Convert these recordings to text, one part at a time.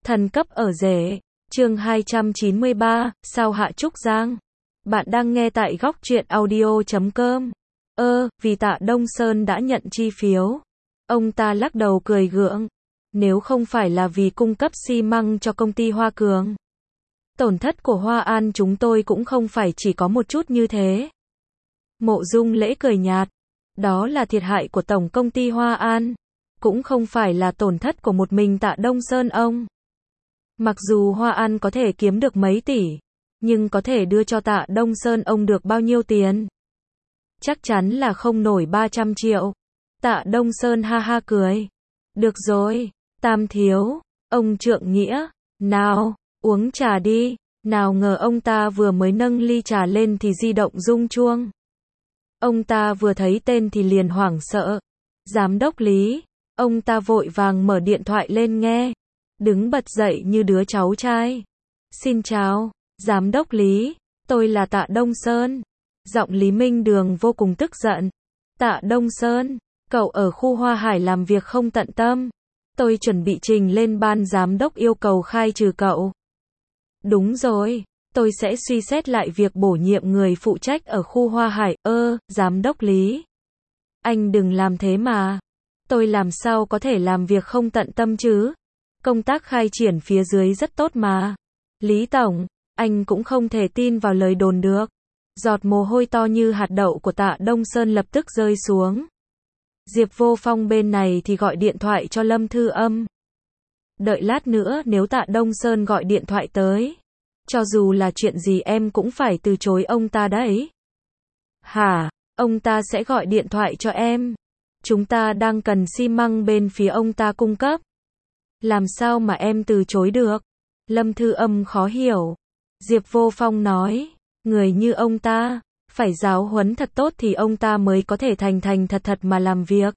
Thần cấp ở rể. Chương 293, sao hạ Trúc Giang. Bạn đang nghe tại góc truyện audio.com. Vì Tạ Đông Sơn đã nhận chi phiếu. Ông ta lắc đầu cười gượng. Nếu không phải là vì cung cấp xi măng cho công ty Hoa Cường, tổn thất của Hoa An chúng tôi cũng không phải chỉ có một chút như thế. Mộ Dung Lễ cười nhạt. Đó là thiệt hại của tổng công ty Hoa An, cũng không phải là tổn thất của một mình Tạ Đông Sơn ông. Mặc dù Hoa An có thể kiếm được mấy tỷ, nhưng có thể đưa cho Tạ Đông Sơn ông được bao nhiêu tiền? Chắc chắn là không nổi 300 triệu. Tạ Đông Sơn ha ha cười. Được rồi, Tam thiếu, ông trượng nghĩa, nào, uống trà đi. Nào ngờ ông ta vừa mới nâng ly trà lên thì di động rung chuông. Ông ta vừa thấy tên thì liền hoảng sợ. Giám đốc Lý. Ông ta vội vàng mở điện thoại lên nghe. Đứng bật dậy như đứa cháu trai. Xin chào, Giám đốc Lý, tôi là Tạ Đông Sơn. Giọng Lý Minh Đường vô cùng tức giận. Tạ Đông Sơn, cậu ở khu Hoa Hải làm việc không tận tâm. Tôi chuẩn bị trình lên ban giám đốc yêu cầu khai trừ cậu. Đúng rồi, tôi sẽ suy xét lại việc bổ nhiệm người phụ trách ở khu Hoa Hải. Giám đốc Lý, anh đừng làm thế mà. Tôi làm sao có thể làm việc không tận tâm chứ? Công tác khai triển phía dưới rất tốt mà. Lý Tổng, anh cũng không thể tin vào lời đồn được. Giọt mồ hôi to như hạt đậu của Tạ Đông Sơn lập tức rơi xuống. Diệp Vô Phong bên này thì gọi điện thoại cho Lâm Thư Âm. Đợi lát nữa nếu Tạ Đông Sơn gọi điện thoại tới, cho dù là chuyện gì em cũng phải từ chối ông ta đấy. Hả? Ông ta sẽ gọi điện thoại cho em. Chúng ta đang cần xi măng bên phía ông ta cung cấp. Làm sao mà em từ chối được? Lâm Thư Âm khó hiểu. Diệp Vô Phong nói, người như ông ta, phải giáo huấn thật tốt thì ông ta mới có thể thành thật mà làm việc.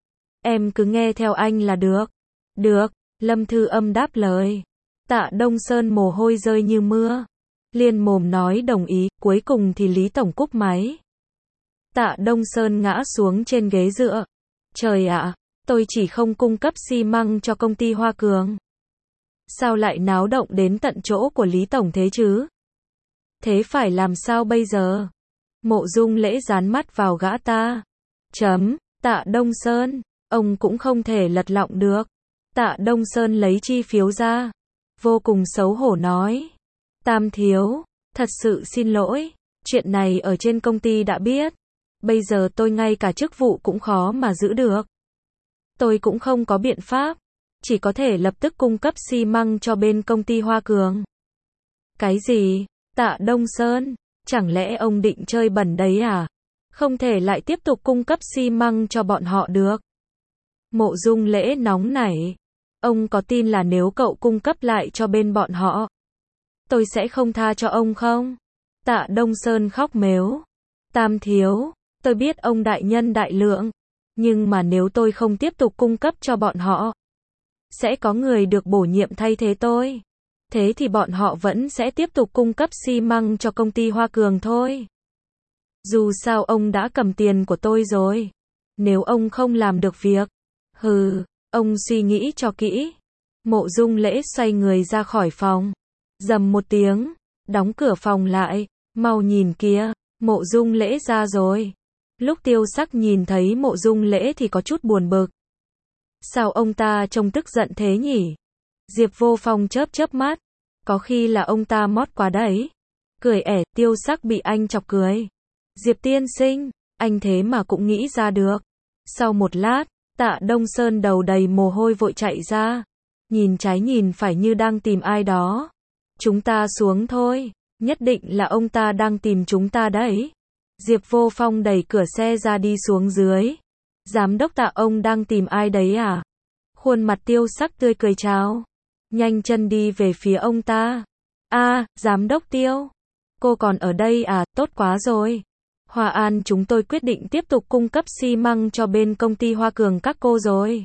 Em cứ nghe theo anh là được. Được, Lâm Thư Âm đáp lời. Tạ Đông Sơn mồ hôi rơi như mưa. Liên mồm nói đồng ý, cuối cùng thì Lý Tổng cúp máy. Tạ Đông Sơn ngã xuống trên ghế dựa. Trời ạ, tôi chỉ không cung cấp xi măng cho công ty Hoa Cường. Sao lại náo động đến tận chỗ của Lý Tổng thế chứ? Thế phải làm sao bây giờ? Mộ Dung Lễ dán mắt vào gã ta. Tạ Đông Sơn, ông cũng không thể lật lọng được. Tạ Đông Sơn lấy chi phiếu ra. Vô cùng xấu hổ nói. Tam thiếu, thật sự xin lỗi. Chuyện này ở trên công ty đã biết. Bây giờ tôi ngay cả chức vụ cũng khó mà giữ được. Tôi cũng không có biện pháp. Chỉ có thể lập tức cung cấp xi măng cho bên công ty Hoa Cường. Cái gì? Tạ Đông Sơn, chẳng lẽ ông định chơi bẩn đấy à? Không thể lại tiếp tục cung cấp xi măng cho bọn họ được. Mộ Dung Lễ nóng nảy. Ông có tin là nếu cậu cung cấp lại cho bên bọn họ, tôi sẽ không tha cho ông không? Tạ Đông Sơn khóc mếu. Tam thiếu, tôi biết ông đại nhân đại lượng, nhưng mà nếu tôi không tiếp tục cung cấp cho bọn họ, sẽ có người được bổ nhiệm thay thế tôi. Thế thì bọn họ vẫn sẽ tiếp tục cung cấp xi măng cho công ty Hoa Cường thôi. Dù sao ông đã cầm tiền của tôi rồi. Nếu ông không làm được việc, ông suy nghĩ cho kỹ. Mộ Dung Lễ xoay người ra khỏi phòng. Rầm một tiếng, đóng cửa phòng lại. Mau nhìn kìa, Mộ Dung Lễ ra rồi. Lúc Tiêu Sắc nhìn thấy Mộ Dung Lễ thì có chút buồn bực. Sao ông ta trông tức giận thế nhỉ? Diệp Vô Phong chớp mắt. Có khi là ông ta mót quá đấy. Cười ẻ, Tiêu Sắc bị anh chọc cười. Diệp tiên sinh, anh thế mà cũng nghĩ ra được. Sau một lát, Tạ Đông Sơn đầu đầy mồ hôi vội chạy ra. Nhìn trái nhìn phải như đang tìm ai đó. Chúng ta xuống thôi. Nhất định là ông ta đang tìm chúng ta đấy. Diệp Vô Phong đẩy cửa xe ra đi xuống dưới. Giám đốc Tạ, ông đang tìm ai đấy à? Khuôn mặt Tiêu Sắc tươi cười chào. Nhanh chân đi về phía ông ta. Giám đốc Tiêu. Cô còn ở đây à, tốt quá rồi. Hoa An chúng tôi quyết định tiếp tục cung cấp xi măng cho bên công ty Hoa Cường các cô rồi.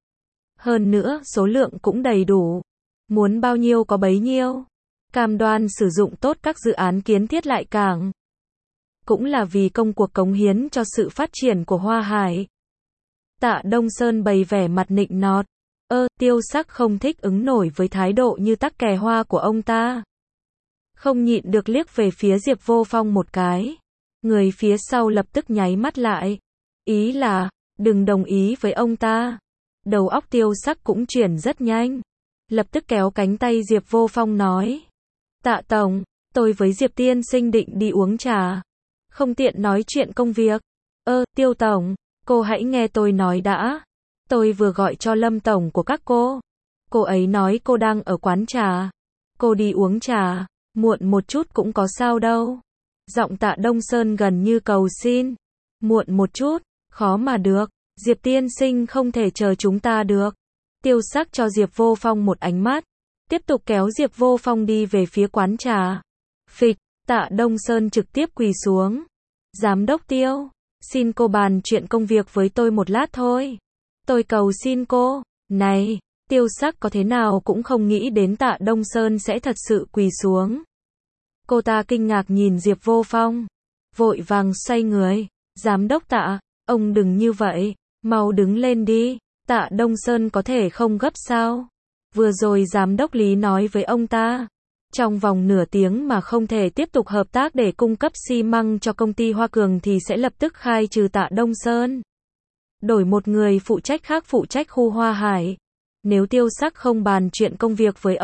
Hơn nữa, số lượng cũng đầy đủ. Muốn bao nhiêu có bấy nhiêu. Cam đoan sử dụng tốt các dự án kiến thiết lại cảng. Cũng là vì công cuộc cống hiến cho sự phát triển của Hoa Hải. Tạ Đông Sơn bày vẻ mặt nịnh nọt. Tiêu Sắc không thích ứng nổi với thái độ như tắc kè hoa của ông ta. Không nhịn được liếc về phía Diệp Vô Phong một cái. Người phía sau lập tức nháy mắt lại. Ý là, đừng đồng ý với ông ta. Đầu óc Tiêu Sắc cũng chuyển rất nhanh. Lập tức kéo cánh tay Diệp Vô Phong nói. Tạ Tổng, tôi với Diệp tiên sinh định đi uống trà. Không tiện nói chuyện công việc. Tiêu Tổng, cô hãy nghe tôi nói đã. Tôi vừa gọi cho Lâm Tổng của các cô. Cô ấy nói cô đang ở quán trà. Cô đi uống trà, muộn một chút cũng có sao đâu. Giọng Tạ Đông Sơn gần như cầu xin. Muộn một chút, khó mà được. Diệp tiên sinh không thể chờ chúng ta được. Tiêu Sắc cho Diệp Vô Phong một ánh mắt. Tiếp tục kéo Diệp Vô Phong đi về phía quán trà. Phịch, Tạ Đông Sơn trực tiếp quỳ xuống. Giám đốc Tiêu, xin cô bàn chuyện công việc với tôi một lát thôi. Tôi cầu xin cô. Này, Tiêu Sắc có thế nào cũng không nghĩ đến Tạ Đông Sơn sẽ thật sự quỳ xuống. Cô ta kinh ngạc nhìn Diệp Vô Phong. Vội vàng xoay người. Giám đốc Tạ, ông đừng như vậy. Mau đứng lên đi. Tạ Đông Sơn có thể không gấp sao? Vừa rồi giám đốc Lý nói với ông ta. Trong vòng nửa tiếng mà không thể tiếp tục hợp tác để cung cấp xi măng cho công ty Hoa Cường thì sẽ lập tức khai trừ Tạ Đông Sơn. Đổi một người phụ trách khác phụ trách khu Hoa Hải. Nếu Tiêu Sắc không bàn chuyện công việc với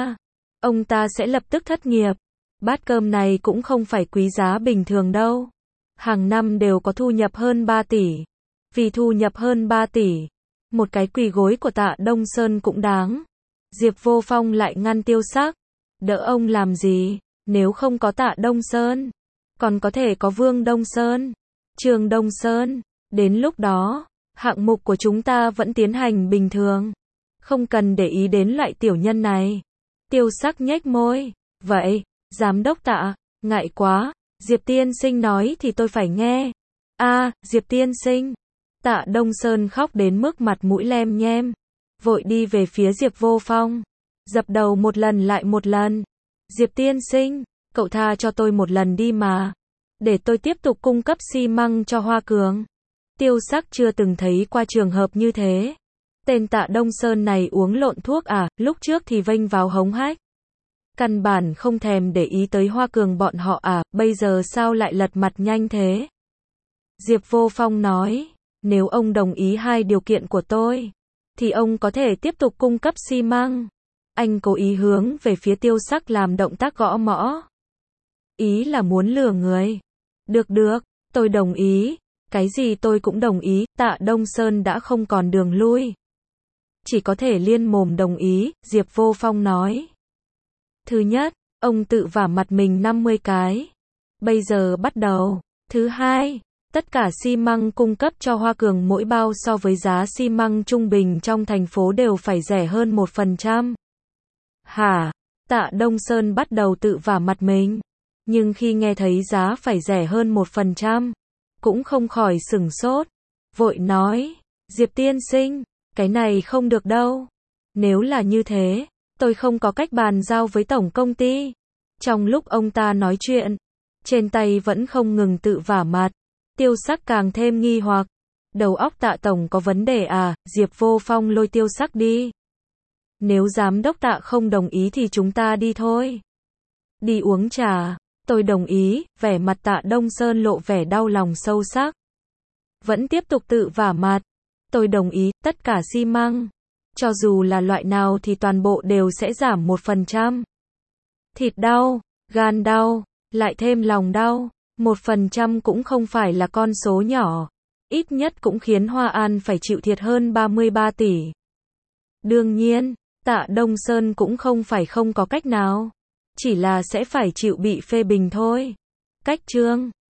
ông ta sẽ lập tức thất nghiệp. Bát cơm này cũng không phải quý giá bình thường đâu. Hàng năm đều có thu nhập hơn 3 tỷ. Vì thu nhập hơn 3 tỷ, một cái quỳ gối của Tạ Đông Sơn cũng đáng. Diệp Vô Phong lại ngăn Tiêu Sắc. Đỡ ông làm gì, nếu không có Tạ Đông Sơn, còn có thể có Vương Đông Sơn, Trương Đông Sơn. Đến lúc đó, hạng mục của chúng ta vẫn tiến hành bình thường. Không cần để ý đến loại tiểu nhân này. Tiêu Sắc nhếch môi. Vậy, giám đốc Tạ, ngại quá. Diệp tiên sinh nói thì tôi phải nghe. Diệp tiên sinh. Tạ Đông Sơn khóc đến mức mặt mũi lem nhem. Vội đi về phía Diệp Vô Phong. Dập đầu một lần lại một lần. Diệp tiên sinh, cậu tha cho tôi một lần đi mà. Để tôi tiếp tục cung cấp xi măng cho Hoa Cường. Tiêu Sắc chưa từng thấy qua trường hợp như thế. Tên Tạ Đông Sơn này uống lộn thuốc lúc trước thì vênh vào hống hách. Căn bản không thèm để ý tới Hoa Cường bọn họ bây giờ sao lại lật mặt nhanh thế? Diệp Vô Phong nói, nếu ông đồng ý hai điều kiện của tôi, thì ông có thể tiếp tục cung cấp xi măng. Anh cố ý hướng về phía Tiêu Sắc làm động tác gõ mõ. Ý là muốn lừa người. Được, tôi đồng ý. Cái gì tôi cũng đồng ý. Tạ Đông Sơn đã không còn đường lui. Chỉ có thể liên mồm đồng ý, Diệp Vô Phong nói. Thứ nhất, ông tự vả mặt mình 50 cái. Bây giờ bắt đầu. Thứ hai, tất cả xi măng cung cấp cho Hoa Cường mỗi bao so với giá xi măng trung bình trong thành phố đều phải rẻ hơn 1%. Hả? Tạ Đông Sơn bắt đầu tự vả mặt mình. Nhưng khi nghe thấy giá phải rẻ hơn 1%, cũng không khỏi sửng sốt. Vội nói, Diệp tiên sinh, cái này không được đâu. Nếu là như thế, tôi không có cách bàn giao với tổng công ty. Trong lúc ông ta nói chuyện, trên tay vẫn không ngừng tự vả mặt. Tiêu Sắc càng thêm nghi hoặc. Đầu óc Tạ tổng có vấn đề Diệp Vô Phong lôi Tiêu Sắc đi. Nếu giám đốc Tạ không đồng ý thì chúng ta đi thôi. Đi uống trà. Tôi đồng ý. Vẻ mặt Tạ Đông Sơn lộ vẻ đau lòng sâu sắc. Vẫn tiếp tục tự vả mặt. Tôi đồng ý, tất cả xi măng. Cho dù là loại nào thì toàn bộ đều sẽ giảm 1%. Thịt đau, gan đau, lại thêm lòng đau. 1% cũng không phải là con số nhỏ. Ít nhất cũng khiến Hoa An phải chịu thiệt hơn 33 tỷ. Đương nhiên, Tạ Đông Sơn cũng không phải không có cách nào. Chỉ là sẽ phải chịu bị phê bình thôi. Cách chương